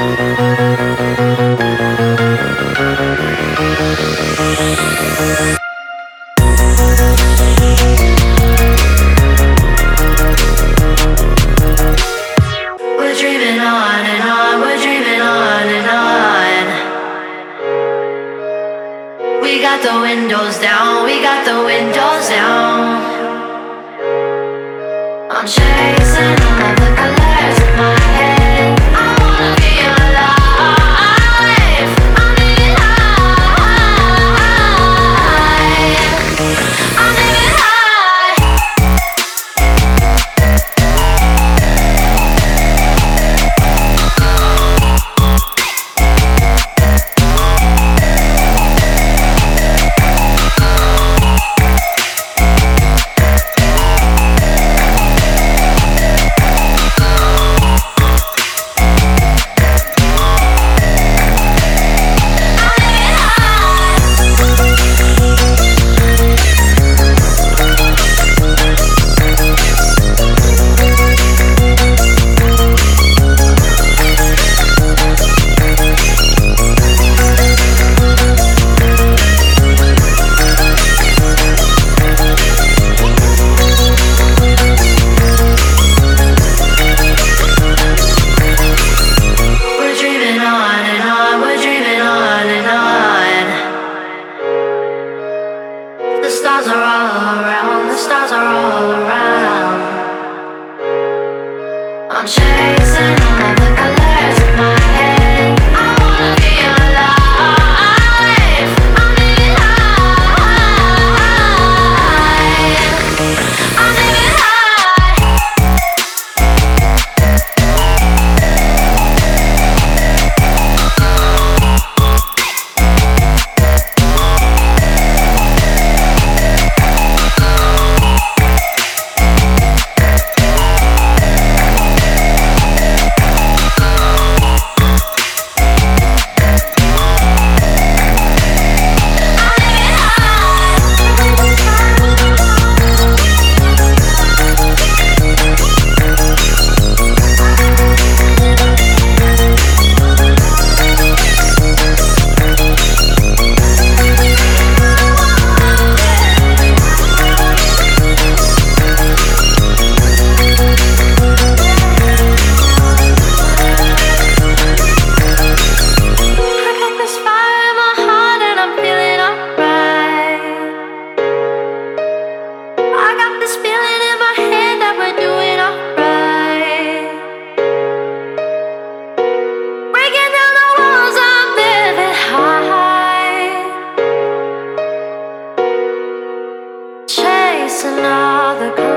We're dreaming on and on, we're dreaming on and on. We got the windows down, we got the windows down. I'm chasing all of the colors in my head. I wanna be alive. I'm living high. I'm living high. We're dreaming on and on, we're dreaming on and on. The stars are all around, the stars are all around. I'm chasing all of the colors in my head. I wanna be alive. I'm living high. I'm living high. I got this fire in my heart and I'm feeling alright. I got this feeling in my head that we're doing alright. Breaking down the walls, I'm living high. Chasing all the